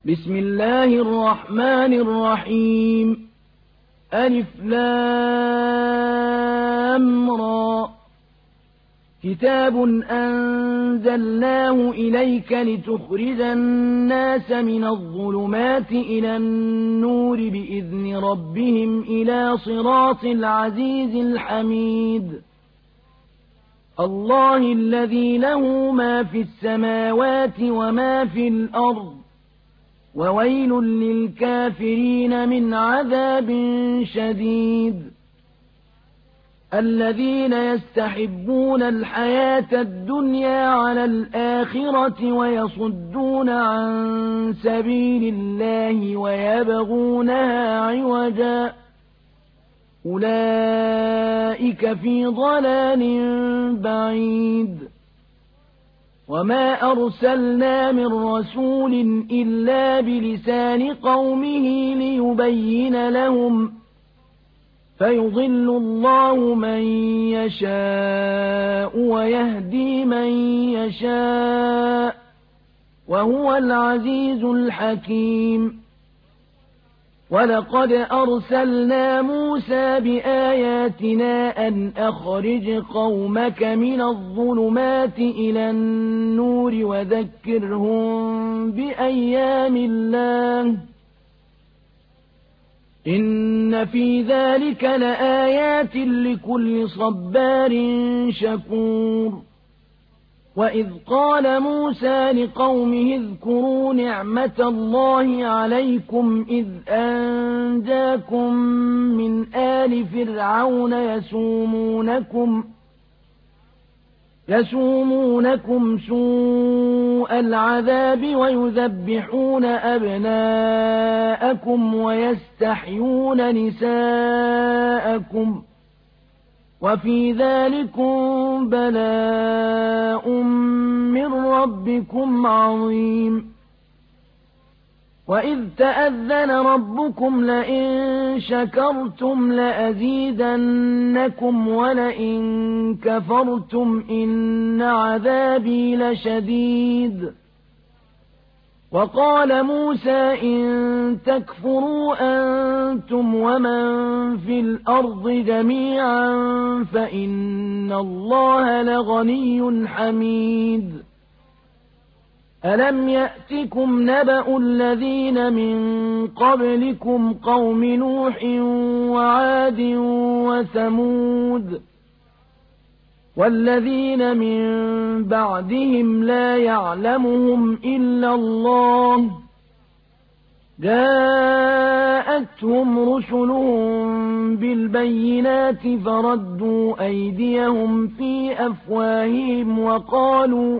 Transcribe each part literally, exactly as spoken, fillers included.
بسم الله الرحمن الرحيم ألف لام را كتاب أنزلناه إليك لتخرج الناس من الظلمات إلى النور بإذن ربهم إلى صراط العزيز الحميد الله الذي له ما في السماوات وما في الأرض وويل للكافرين من عذاب شديد الذين يستحبون الحياة الدنيا على الآخرة ويصدون عن سبيل الله ويبغونها عوجا أولئك في ضلال بعيد وما أرسلنا من رسول إلا بلسان قومه ليبين لهم فيضل الله من يشاء ويهدي من يشاء وهو العزيز الحكيم ولقد أرسلنا موسى بآياتنا أن أخرج قومك من الظلمات إلى النور وذكرهم بأيام الله إن في ذلك لآيات لكل صبار شكور وإذ قال موسى لقومه اذكروا نعمة الله عليكم إذ أنجاكم من آل فرعون يسومونكم يسومونكم سوء العذاب ويذبحون أبناءكم ويستحيون نساءكم وفي ذلكم بلاء من ربكم عظيم وإذ تأذن ربكم لئن شكرتم لأزيدنكم ولئن كفرتم إن عذابي لشديد وقال موسى إن تكفروا أنتم ومن في الأرض جميعا فإن الله لغني حميد ألم يأتكم نبأ الذين من قبلكم قوم نوح وعاد وثمود والذين من بعدهم لا يعلمهم إلا الله جاءتهم رسلهم بالبينات فردوا أيديهم في أفواههم وقالوا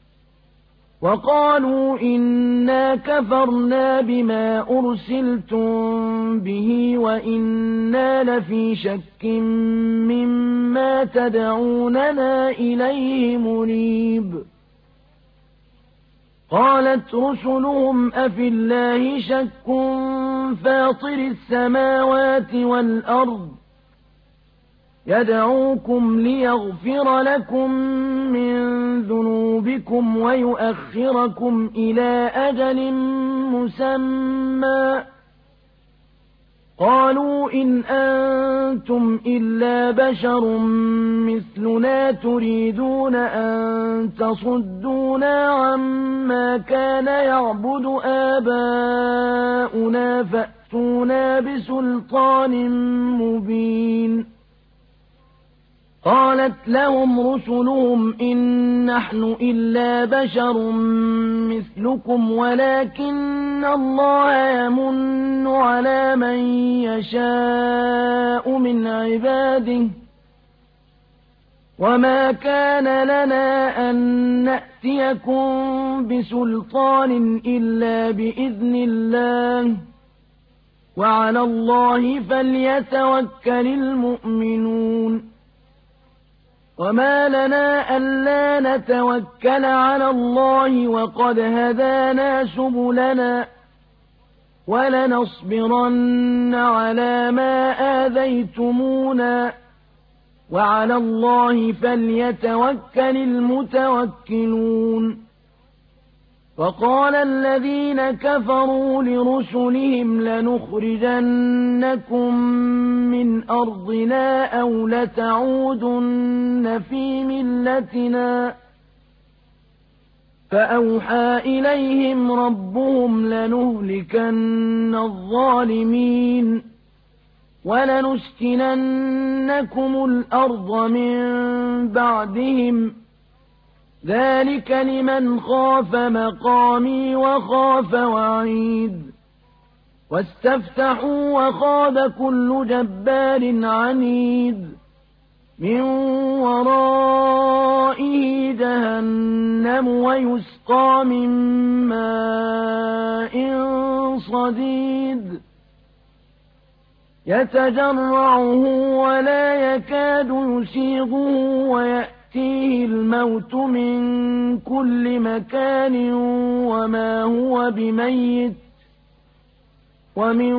وقالوا إنا كفرنا بما أرسلتم به وإنا لفي شك مما تدعوننا إليه مريب قالت رسلهم أفي الله شك فاطر السماوات والأرض يدعوكم ليغفر لكم من ذنوبكم ويؤخركم إلى أجل مسمى قالوا إن أنتم إلا بشر مثلنا تريدون أن تصدونا عما كان يعبد آباؤنا فأتونا بسلطان مبين قالت لهم رسلهم إن نحن إلا بشر مثلكم ولكن الله يمن على من يشاء من عباده وما كان لنا أن نأتيكم بسلطان إلا بإذن الله وعلى الله فليتوكل المؤمنون وما لنا ألا نتوكل على الله وقد هدانا سبلنا ولنصبرن على ما آذيتمونا وعلى الله فليتوكل المتوكلون وقال الذين كفروا لرسلهم لنخرجنكم من أرضنا أو لتعودن في ملتنا فأوحى إليهم ربهم لنهلكن الظالمين ولنسكننكم الأرض من بعدهم ذلك لمن خاف مقامي وخاف وعيد واستفتحوا وخاب كل جبار عنيد من ورائه جهنم ويسقى من ماء صديد يتجرعه ولا يكاد يسيغه ويأتيه الموت من كل مكان وما هو بميت ومن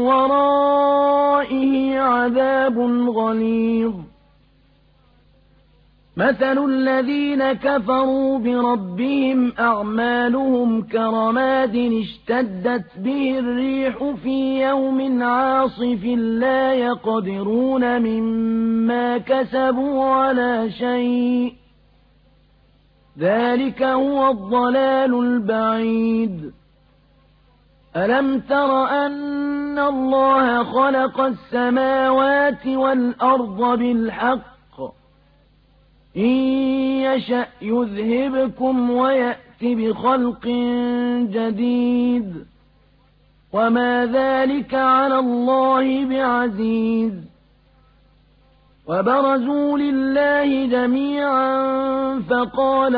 ورائه عذاب غليظ مثل الذين كفروا بربهم أعمالهم كرماد اشتدت به الريح في يوم عاصف لا يقدرون مما كسبوا على شيء ذلك هو الضلال البعيد ألم تر أن الله خلق السماوات والأرض بالحق إن يشأ يذهبكم ويأت بخلق جديد وما ذلك على الله بعزيز وبرزوا لله جميعا فقال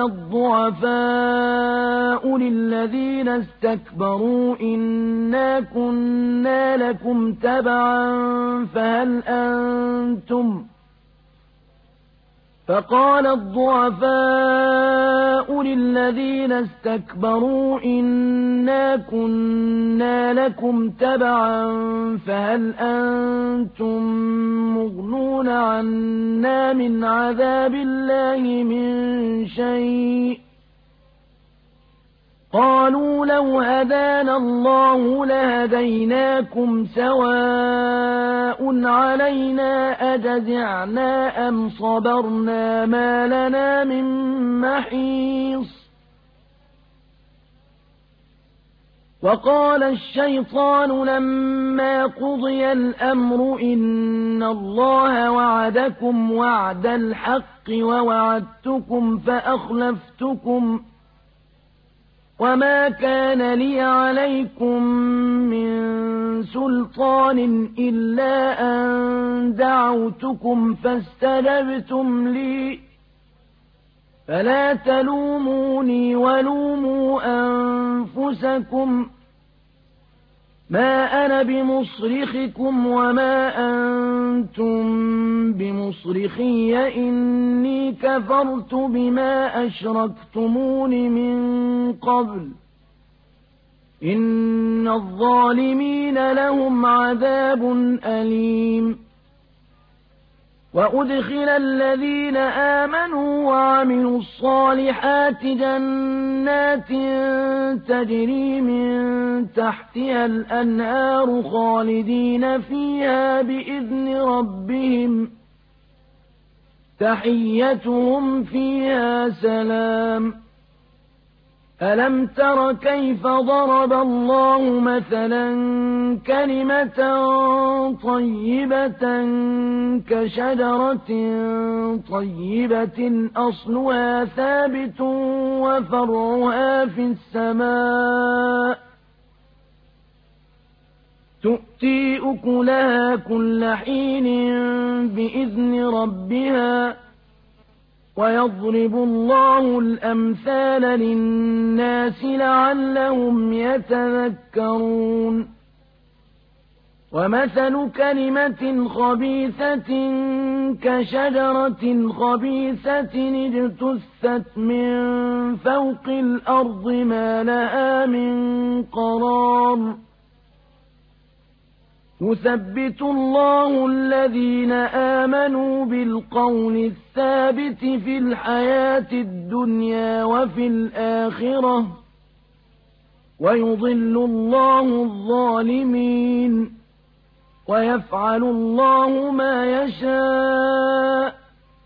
الضعفاء للذين استكبروا إنا كنا لكم تبعا فهل أنتم فقال الضعفاء للذين استكبروا إنا كنا لكم تبعا فهل أنتم مغنون عنا من عذاب الله من شيء قالوا لو هدانا الله لهديناكم سواء علينا أجزعنا أم صبرنا ما لنا من محيص وقال الشيطان لما قضي الأمر إن الله وعدكم وعد الحق ووعدتكم فأخلفتكم وما كان لي عليكم من سلطان إلا أن دعوتكم فاستجبتم لي فلا تلوموني ولوموا أنفسكم ما أنا بمصرخكم وما أنتم بمصرخي إني كفرت بما أشركتمون من قبل إن الظالمين لهم عذاب أليم وأدخل الذين آمنوا وعملوا الصالحات جنات تجري من تحتها الأنهار خالدين فيها بإذن ربهم تحيتهم فيها سلام ألم تر كيف ضرب الله مثلا كلمة طيبة كشجرة طيبة أصلها ثابت وفرعها في السماء تؤتي أكلها كل حين بإذن ربها ويضرب الله الأمثال للناس لعلهم يتذكرون ومثل كلمة خبيثة كشجرة خبيثة اجتثت من فوق الأرض ما لها من قرار يثبت الله الذين آمنوا بالقول الثابت في الحياة الدنيا وفي الآخرة ويضل الله الظالمين ويفعل الله ما يشاء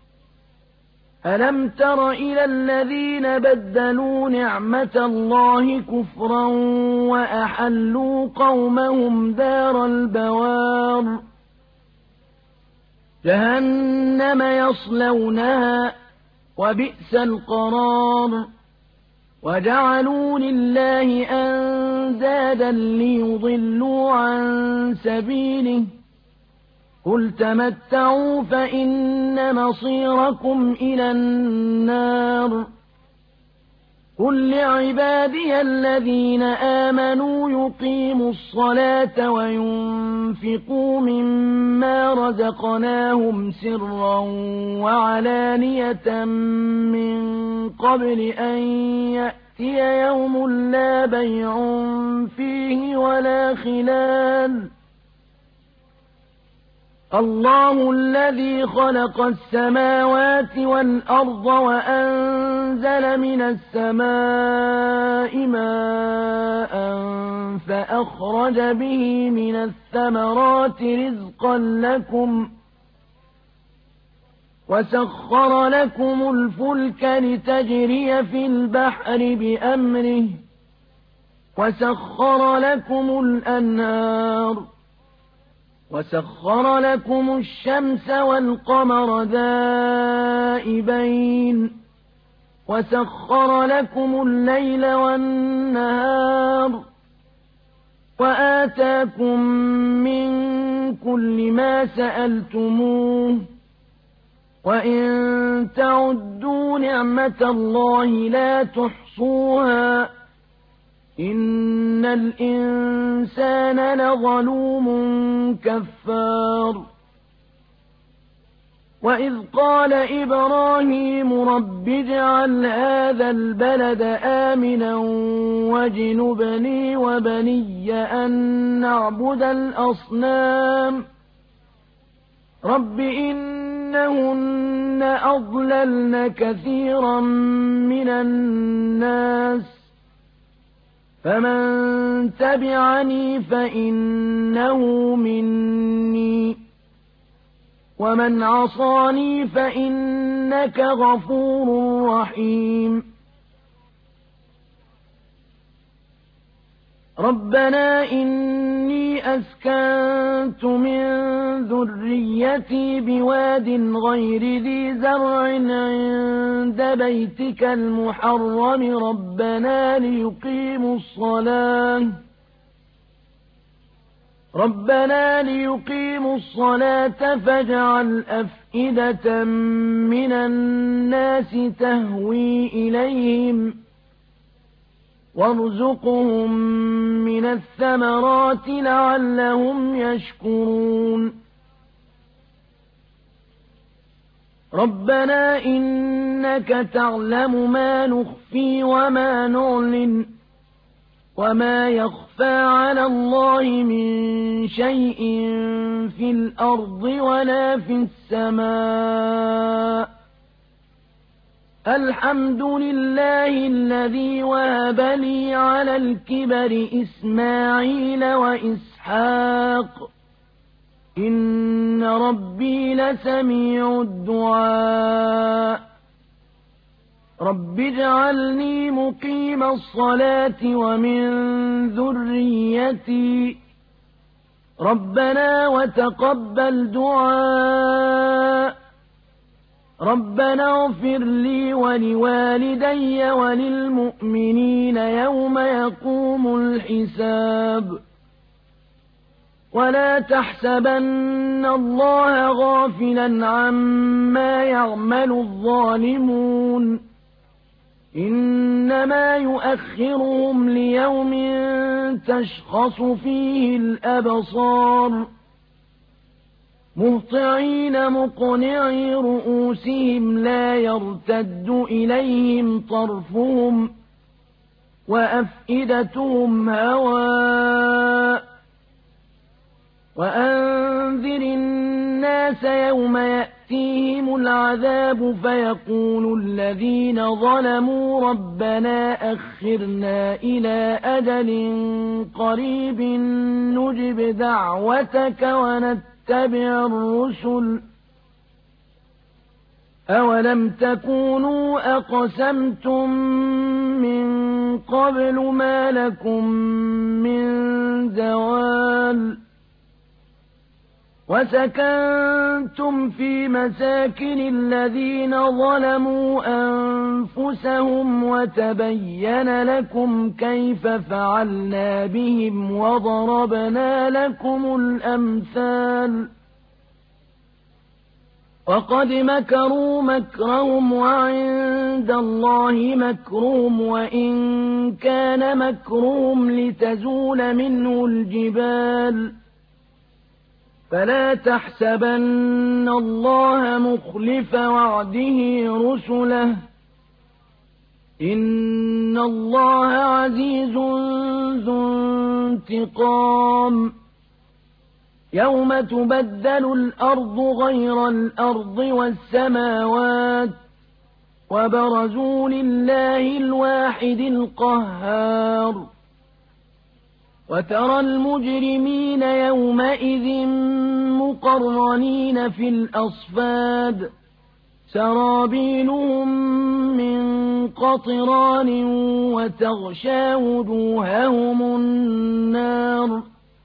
ألم تر إلى الذين بدلوا نعمة الله كفرا وأحلوا قومهم دار البوار جهنم يصلونها وبئس القرار وجعلوا لله أندادا ليضلوا عن سبيله قل تمتعوا فإن مصيركم إلى النار قل لعبادي الذين آمنوا يقيموا الصلاة وينفقوا مما رزقناهم سرا وعلانية من قبل أن يأتي يوم لا بيع فيه ولا خلال الله الذي خلق السماوات والأرض وأنزل من السماء ماء فأخرج به من الثمرات رزقا لكم وسخر لكم الفلك لتجري في البحر بأمره وسخر لكم الأنهار وسخر لكم الشمس والقمر دائبين وسخر لكم الليل والنهار وآتاكم من كل ما سألتموه وإن تعدوا نعمة الله لا تحصوها إن الإنسان لظلوم كفار وإذ قال إبراهيم رب اجعل هذا البلد آمنا واجنبني وبني أن نعبد الأصنام رب إنهن أضللن كثيرا من الناس فمن تبعني فإنه مني ومن عصاني فإنك غفور رحيم ربنا إني أسكنت من ذريتي بواد غير ذي زرع عند بيتك المحرم ربنا ليقيموا الصلاة ربنا ليقيموا الصلاة فاجعل أفئدة من الناس تهوي إليهم وارزقهم من الثمرات لعلهم يشكرون ربنا إنك تعلم ما نخفي وما نعلن وما يخفى على الله من شيء في الأرض ولا في السماء الحمد لله الذي وهب لي على الكبر إسماعيل وإسحاق إن ربي لسميع الدعاء رب اجعلني مقيم الصلاة ومن ذريتي ربنا وتقبل دعاء ربنا اغفر لي ولوالدي وللمؤمنين يوم يقوم الحساب ولا تحسبن الله غافلا عما يعمل الظالمون إنما يؤخرهم ليوم تشخص فيه الأبصار مهطعين مقنعي رؤوسهم لا يرتد إليهم طرفهم وأفئدتهم هواء وأنذر الناس يوم يأتي يأتيهم العذاب فيقول الذين ظلموا ربنا أخرنا إلى أجل قريب نجب دعوتك ونتبع الرسل أولم تكونوا أقسمتم من قبل ما لكم من زوال وسكنتم في مساكن الذين ظلموا أنفسهم وتبين لكم كيف فعلنا بهم وضربنا لكم الأمثال وقد مكروا مكرهم وعند الله مكرهم وإن كان مكرهم لتزول منه الجبال فلا تحسبن الله مخلف وعده رسله إن الله عزيز ذو انتقام يوم تبدل الأرض غير الأرض والسماوات وبرزوا لله الواحد القهار وترى المجرمين يومئذ مقرنين في الأصفاد سرابيلهم من قطران وتغشى وجوههم النار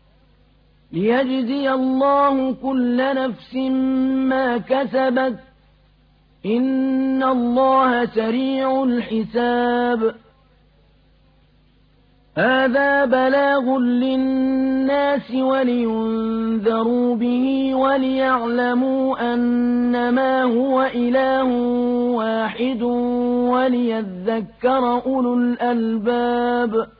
ليجزي الله كل نفس ما كسبت إن الله سريع الحساب هذا بلاغ للناس ولينذروا به وليعلموا أنما هو إله واحد وليذكر أولو الألباب